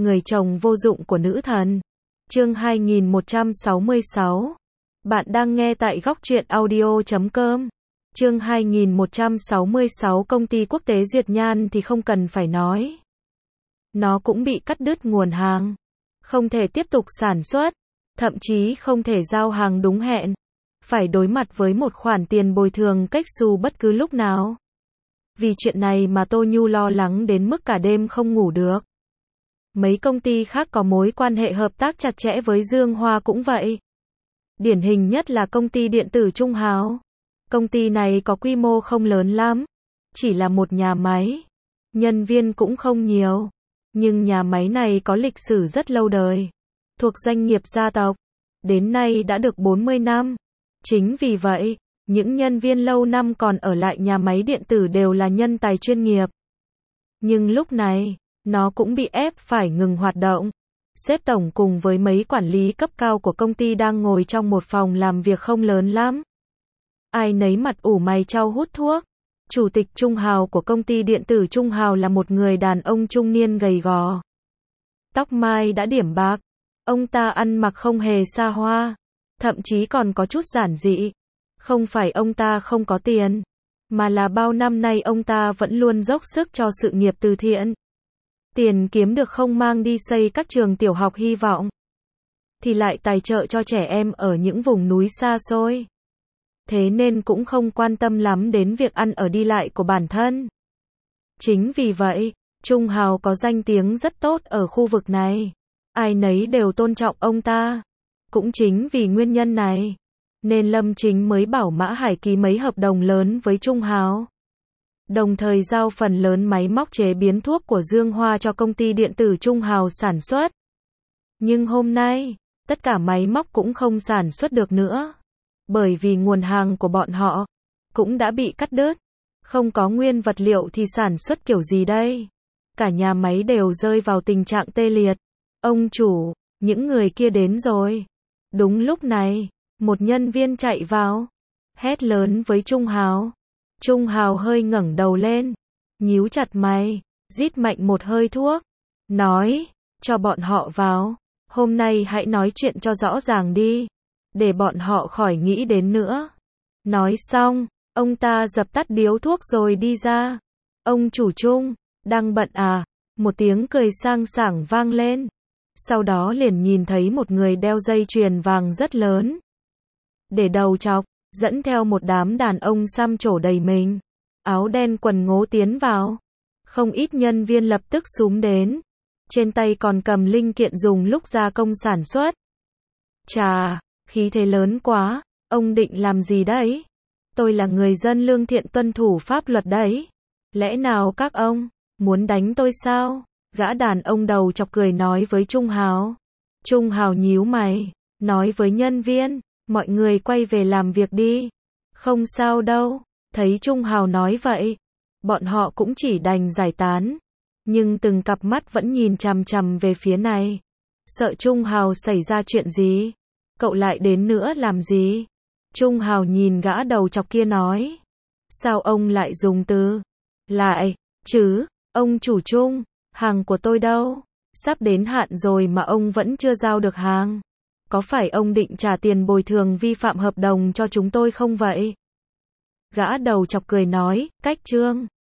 Người chồng vô dụng của nữ thần. Chương 2166. Bạn đang nghe tại góc truyện audio.com. Chương 2166. Công ty quốc tế Duyệt Nhan thì không cần phải nói. Nó cũng bị cắt đứt nguồn hàng. Không thể tiếp tục sản xuất. Thậm chí không thể giao hàng đúng hẹn. Phải đối mặt với một khoản tiền bồi thường cách xù bất cứ lúc nào. Vì chuyện này mà Tô Nhu lo lắng đến mức cả đêm không ngủ được. Mấy công ty khác có mối quan hệ hợp tác chặt chẽ với Dương Hoa cũng vậy. Điển hình nhất là công ty điện tử Trung Hào. Công ty này có quy mô không lớn lắm, chỉ là một nhà máy. Nhân viên cũng không nhiều, nhưng nhà máy này có lịch sử rất lâu đời, thuộc doanh nghiệp gia tộc, đến nay đã được 40 năm. Chính vì vậy, những nhân viên lâu năm còn ở lại nhà máy điện tử đều là nhân tài chuyên nghiệp. Nhưng lúc này, nó cũng bị ép phải ngừng hoạt động. Sếp tổng cùng với mấy quản lý cấp cao của công ty đang ngồi trong một phòng làm việc không lớn lắm. Ai nấy mặt ủ mày chau hút thuốc. Chủ tịch Trung Hào của công ty điện tử Trung Hào là một người đàn ông trung niên gầy gò. Tóc mai đã điểm bạc. Ông ta ăn mặc không hề xa hoa, thậm chí còn có chút giản dị. Không phải ông ta không có tiền, mà là bao năm nay ông ta vẫn luôn dốc sức cho sự nghiệp từ thiện. Tiền kiếm được không mang đi xây các trường tiểu học hy vọng, thì lại tài trợ cho trẻ em ở những vùng núi xa xôi. Thế nên cũng không quan tâm lắm đến việc ăn ở đi lại của bản thân. Chính vì vậy, Trung Hào có danh tiếng rất tốt ở khu vực này. Ai nấy đều tôn trọng ông ta. Cũng chính vì nguyên nhân này, nên Lâm Chính mới bảo Mã Hải ký mấy hợp đồng lớn với Trung Hào. Đồng thời giao phần lớn máy móc chế biến thuốc của Dương Hoa cho công ty điện tử Trung Hào sản xuất. Nhưng hôm nay, tất cả máy móc cũng không sản xuất được nữa. Bởi vì nguồn hàng của bọn họ cũng đã bị cắt đứt. Không có nguyên vật liệu thì sản xuất kiểu gì đây? Cả nhà máy đều rơi vào tình trạng tê liệt. Ông chủ, những người kia đến rồi. Đúng lúc này, một nhân viên chạy vào, hét lớn với Trung Hào. Trung Hào hơi ngẩng đầu lên, nhíu chặt mày, rít mạnh một hơi thuốc, nói, cho bọn họ vào, hôm nay hãy nói chuyện cho rõ ràng đi, để bọn họ khỏi nghĩ đến nữa. Nói xong, ông ta dập tắt điếu thuốc rồi đi ra. Ông chủ Trung, đang bận à? Một tiếng cười sang sảng vang lên. Sau đó liền nhìn thấy một người đeo dây chuyền vàng rất lớn, để đầu chọc, dẫn theo một đám đàn ông xăm trổ đầy mình, áo đen quần ngố tiến vào. Không ít nhân viên lập tức xúm đến, trên tay còn cầm linh kiện dùng lúc gia công sản xuất. Chà, khí thế lớn quá, ông định làm gì đấy? Tôi là người dân lương thiện tuân thủ pháp luật đấy. Lẽ nào các ông muốn đánh tôi sao? Gã đàn ông đầu chọc cười nói với Trung Hào. Trung Hào nhíu mày, nói với nhân viên, mọi người quay về làm việc đi. Không sao đâu. Thấy Trung Hào nói vậy, bọn họ cũng chỉ đành giải tán. Nhưng từng cặp mắt vẫn nhìn chằm chằm về phía này. Sợ Trung Hào xảy ra chuyện gì? Cậu lại đến nữa làm gì? Trung Hào nhìn gã đầu chọc kia nói. Sao ông lại dùng từ lại chứ? Ông chủ Trung, hàng của tôi đâu? Sắp đến hạn rồi mà ông vẫn chưa giao được hàng. Có phải ông định trả tiền bồi thường vi phạm hợp đồng cho chúng tôi không vậy? Gã đầu chọc cười nói, cách trương.